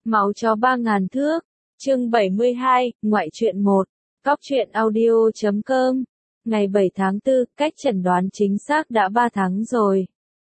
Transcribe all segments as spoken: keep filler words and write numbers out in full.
Máu chó ba ngàn thước, chương bảy mươi hai, ngoại truyện một, cóc truyện audio chấm com, ngày bảy tháng tư, cách chẩn đoán chính xác đã ba tháng rồi.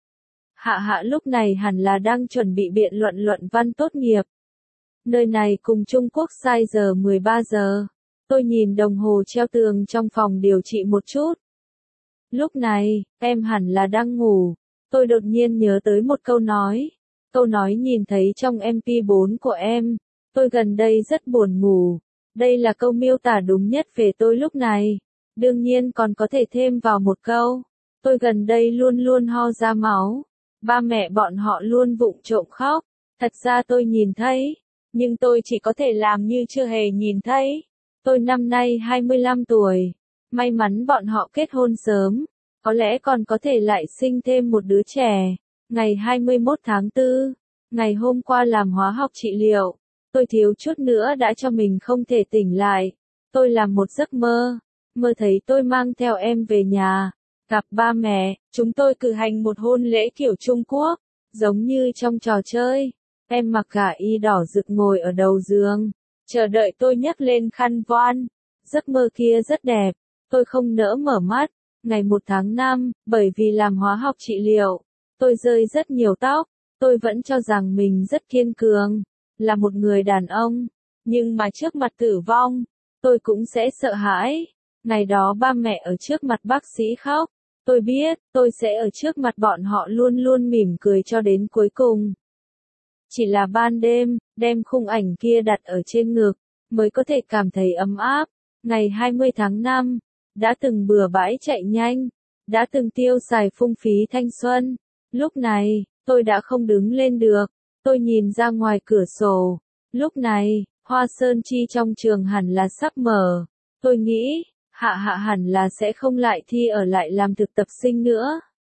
Hạ Hạ lúc này hẳn là đang chuẩn bị biện luận luận văn tốt nghiệp. Nơi này cùng Trung Quốc sai giờ mười ba giờ. Tôi nhìn đồng hồ treo tường trong phòng điều trị một chút. Lúc này, em hẳn là đang ngủ. Tôi đột nhiên nhớ tới một câu nói. Câu nói nhìn thấy trong em pê bốn của em. Tôi gần đây rất buồn ngủ. Đây là câu miêu tả đúng nhất về tôi lúc này. Đương nhiên còn có thể thêm vào một câu. Tôi gần đây luôn luôn ho ra máu. Ba mẹ bọn họ luôn vụng trộm khóc. Thật ra tôi nhìn thấy. Nhưng tôi chỉ có thể làm như chưa hề nhìn thấy. Tôi năm nay hai mươi lăm tuổi. May mắn bọn họ kết hôn sớm. Có lẽ còn có thể lại sinh thêm một đứa trẻ. Ngày hai mươi mốt tháng tư. Ngày hôm qua làm hóa học trị liệu. Tôi thiếu chút nữa đã cho mình không thể tỉnh lại. Tôi làm một giấc mơ. Mơ thấy tôi mang theo em về nhà. Gặp ba mẹ. Chúng tôi cử hành một hôn lễ kiểu Trung Quốc. Giống như trong trò chơi. Em mặc gả y đỏ rực ngồi ở đầu giường. Chờ đợi tôi nhấc lên khăn voan. Giấc mơ kia rất đẹp. Tôi không nỡ mở mắt. Ngày một tháng năm, bởi vì làm hóa học trị liệu. Tôi rơi rất nhiều tóc. Tôi vẫn cho rằng mình rất kiên cường. Là một người đàn ông. Nhưng mà trước mặt tử vong, tôi cũng sẽ sợ hãi. Ngày đó ba mẹ ở trước mặt bác sĩ khóc. Tôi biết, tôi sẽ ở trước mặt bọn họ luôn luôn mỉm cười cho đến cuối cùng. Chỉ là ban đêm, đem khung ảnh kia đặt ở trên ngực, mới có thể cảm thấy ấm áp. Ngày hai mươi tháng năm, đã từng bừa bãi chạy nhanh, đã từng tiêu xài phung phí thanh xuân. Lúc này, tôi đã không đứng lên được, tôi nhìn ra ngoài cửa sổ. Lúc này, hoa sơn chi trong trường hẳn là sắp mở. Tôi nghĩ, Hạ Hạ hẳn là sẽ không lại thi ở lại làm thực tập sinh nữa.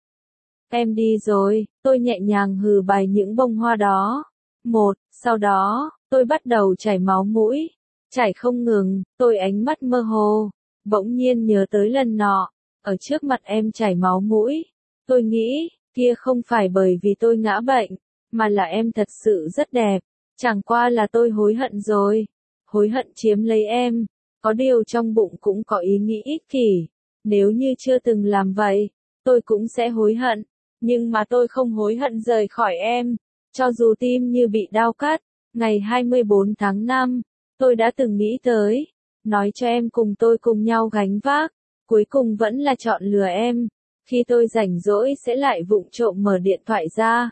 Em đi rồi, tôi nhẹ nhàng hừ bài những bông hoa đó. Một, sau đó, tôi bắt đầu chảy máu mũi. Chảy không ngừng, tôi ánh mắt mơ hồ. Bỗng nhiên nhớ tới lần nọ, ở trước mặt em chảy máu mũi. Tôi nghĩ, kia không phải bởi vì tôi ngã bệnh, mà là em thật sự rất đẹp. Chẳng qua là tôi hối hận rồi. Hối hận chiếm lấy em. Có điều trong bụng cũng có ý nghĩ ích kỷ. Nếu như chưa từng làm vậy, tôi cũng sẽ hối hận. Nhưng mà tôi không hối hận rời khỏi em. Cho dù tim như bị đau cắt. Ngày hai mươi bốn tháng năm, tôi đã từng nghĩ tới. Nói cho em cùng tôi cùng nhau gánh vác. Cuối cùng vẫn là chọn lừa em. Khi tôi rảnh rỗi sẽ lại vụng trộm mở điện thoại ra.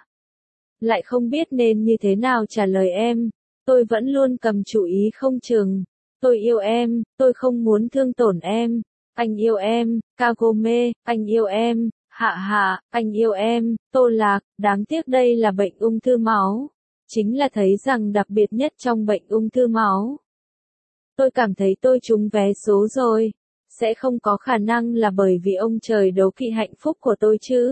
Lại không biết nên như thế nào trả lời em. Tôi vẫn luôn cầm chủ ý không chừng. Tôi yêu em, tôi không muốn thương tổn em. Anh yêu em, Kagome, anh yêu em, Hạ Hạ, anh yêu em, Tô Lạc. Đáng tiếc đây là bệnh ung thư máu. Chính là thấy rằng đặc biệt nhất trong bệnh ung thư máu. Tôi cảm thấy tôi trúng vé số rồi. Sẽ không có khả năng là bởi vì ông trời đố kỵ hạnh phúc của tôi chứ.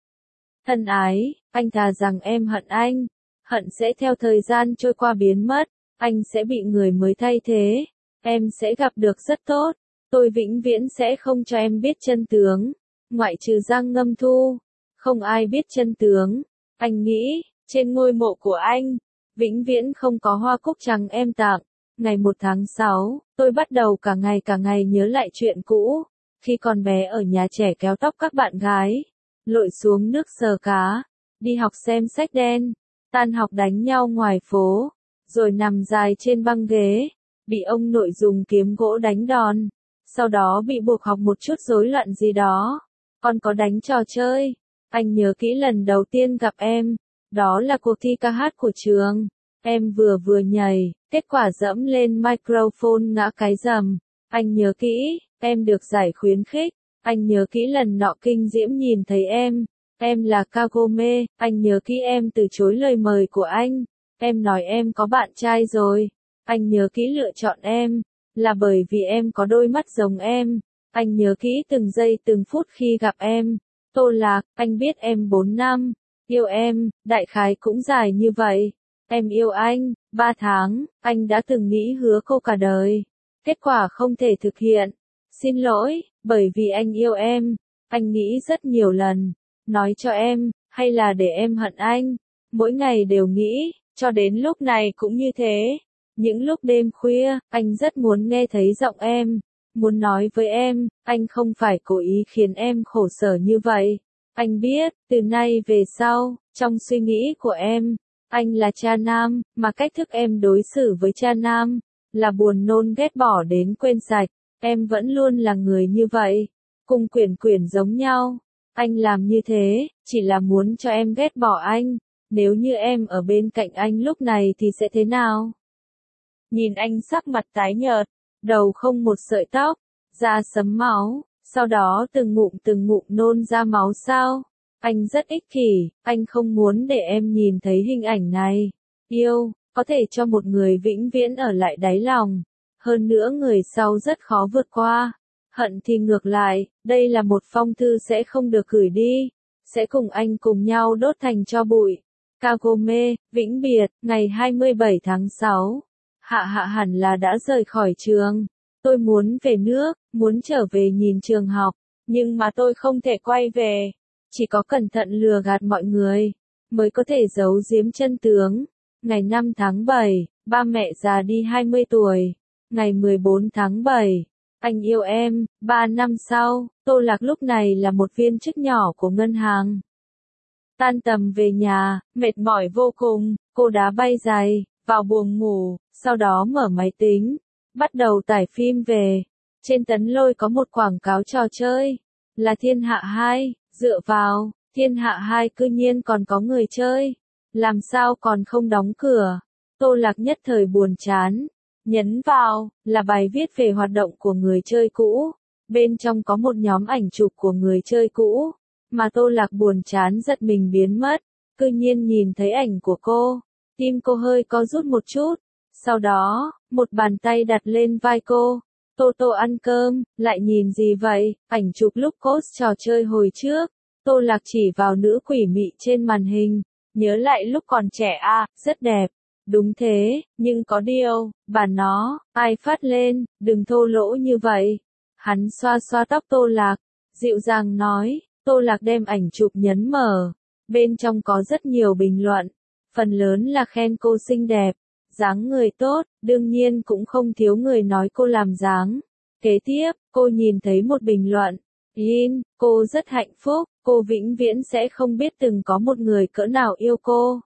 Thân ái, anh thà rằng em hận anh. Hận sẽ theo thời gian trôi qua biến mất. Anh sẽ bị người mới thay thế. Em sẽ gặp được rất tốt. Tôi vĩnh viễn sẽ không cho em biết chân tướng. Ngoại trừ Giang Ngâm Thu. Không ai biết chân tướng. Anh nghĩ, trên ngôi mộ của anh, vĩnh viễn không có hoa cúc trắng em tặng. Ngày một tháng sáu, tôi bắt đầu cả ngày cả ngày nhớ lại chuyện cũ. Khi còn bé ở nhà trẻ kéo tóc các bạn gái. Lội xuống nước sờ cá. Đi học xem sách đen. Tan học đánh nhau ngoài phố. Rồi nằm dài trên băng ghế. Bị ông nội dùng kiếm gỗ đánh đòn. Sau đó bị buộc học một chút rối loạn gì đó. Còn có đánh trò chơi. Anh nhớ kỹ lần đầu tiên gặp em. Đó là cuộc thi ca hát của trường. Em vừa vừa nhảy. Kết quả dẫm lên microphone ngã cái rầm. Anh nhớ kỹ. Em được giải khuyến khích. Anh nhớ kỹ lần nọ kinh diễm nhìn thấy em. Em là Kagome. Anh nhớ kỹ em từ chối lời mời của anh. Em nói em có bạn trai rồi. Anh nhớ kỹ lựa chọn em. Là bởi vì em có đôi mắt giống em. Anh nhớ kỹ từng giây từng phút khi gặp em. Tô Lạc, anh biết em bốn năm. Yêu em, đại khái cũng dài như vậy. Em yêu anh, ba tháng. Anh đã từng nghĩ hứa cô cả đời. Kết quả không thể thực hiện. Xin lỗi, bởi vì anh yêu em. Anh nghĩ rất nhiều lần. Nói cho em, hay là để em hận anh. Mỗi ngày đều nghĩ. Cho đến lúc này cũng như thế. Những lúc đêm khuya, anh rất muốn nghe thấy giọng em, muốn nói với em, anh không phải cố ý khiến em khổ sở như vậy. Anh biết, từ nay về sau, trong suy nghĩ của em, anh là cha nam, mà cách thức em đối xử với cha nam, là buồn nôn ghét bỏ đến quên sạch. Em vẫn luôn là người như vậy, cùng Quyển Quyển giống nhau. Anh làm như thế, chỉ là muốn cho em ghét bỏ anh. Nếu như em ở bên cạnh anh lúc này thì sẽ thế nào? Nhìn anh sắc mặt tái nhợt, đầu không một sợi tóc, da sẫm máu, sau đó từng ngụm từng ngụm nôn ra máu sao? Anh rất ích kỷ, anh không muốn để em nhìn thấy hình ảnh này. Yêu, có thể cho một người vĩnh viễn ở lại đáy lòng. Hơn nữa người sau rất khó vượt qua. Hận thì ngược lại, đây là một phong thư sẽ không được gửi đi. Sẽ cùng anh cùng nhau đốt thành tro bụi. Kagome, Vĩnh Biệt, ngày hai mươi bảy tháng sáu. Hạ Hạ hẳn là đã rời khỏi trường. Tôi muốn về nước, muốn trở về nhìn trường học. Nhưng mà tôi không thể quay về. Chỉ có cẩn thận lừa gạt mọi người, mới có thể giấu giếm chân tướng. Ngày năm tháng bảy, ba mẹ già đi hai mươi tuổi. Ngày mười bốn tháng bảy, anh yêu em. Ba năm sau, Tô Lạc lúc này là một viên chức nhỏ của ngân hàng. Tan tầm về nhà, mệt mỏi vô cùng, cô đá bay giày, vào buồng ngủ, sau đó mở máy tính, bắt đầu tải phim về. Trên tấn lôi có một quảng cáo trò chơi, là Thiên Hạ hai, dựa vào, Thiên Hạ hai cư nhiên còn có người chơi, làm sao còn không đóng cửa. Tô Lạc nhất thời buồn chán, nhấn vào, là bài viết về hoạt động của người chơi cũ, bên trong có một nhóm ảnh chụp của người chơi cũ, mà Tô Lạc buồn chán giật mình biến mất, cư nhiên nhìn thấy ảnh của cô, tim cô hơi co rút một chút, sau đó, một bàn tay đặt lên vai cô. Tô Tô ăn cơm, lại nhìn gì vậy? Ảnh chụp lúc post trò chơi hồi trước. Tô Lạc chỉ vào nữ quỷ mị trên màn hình. Nhớ lại lúc còn trẻ à, rất đẹp. Đúng thế, nhưng có điều, bà nó, ai phát lên, đừng thô lỗ như vậy. Hắn xoa xoa tóc Tô Lạc, dịu dàng nói. Tô Lạc đem ảnh chụp nhấn mở. Bên trong có rất nhiều bình luận. Phần lớn là khen cô xinh đẹp. Dáng người tốt, đương nhiên cũng không thiếu người nói cô làm dáng. Kế tiếp, cô nhìn thấy một bình luận. In, cô rất hạnh phúc, cô vĩnh viễn sẽ không biết từng có một người cỡ nào yêu cô.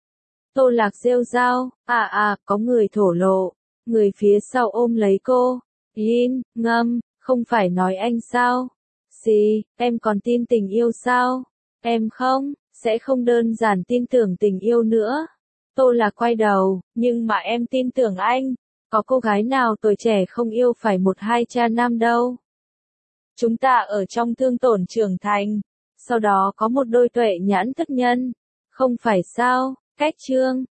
Tô Lạc rêu rao, à à, có người thổ lộ. Người phía sau ôm lấy cô. In, ngâm, không phải nói anh sao? Gì, em còn tin tình yêu sao? Em không, sẽ không đơn giản tin tưởng tình yêu nữa. Tô Lạc quay đầu, nhưng mà em tin tưởng anh, có cô gái nào tuổi trẻ không yêu phải một hai cha nam đâu. Chúng ta ở trong thương tổn trưởng thành, sau đó có một đôi tuệ nhãn thức nhân, không phải sao, cách chương.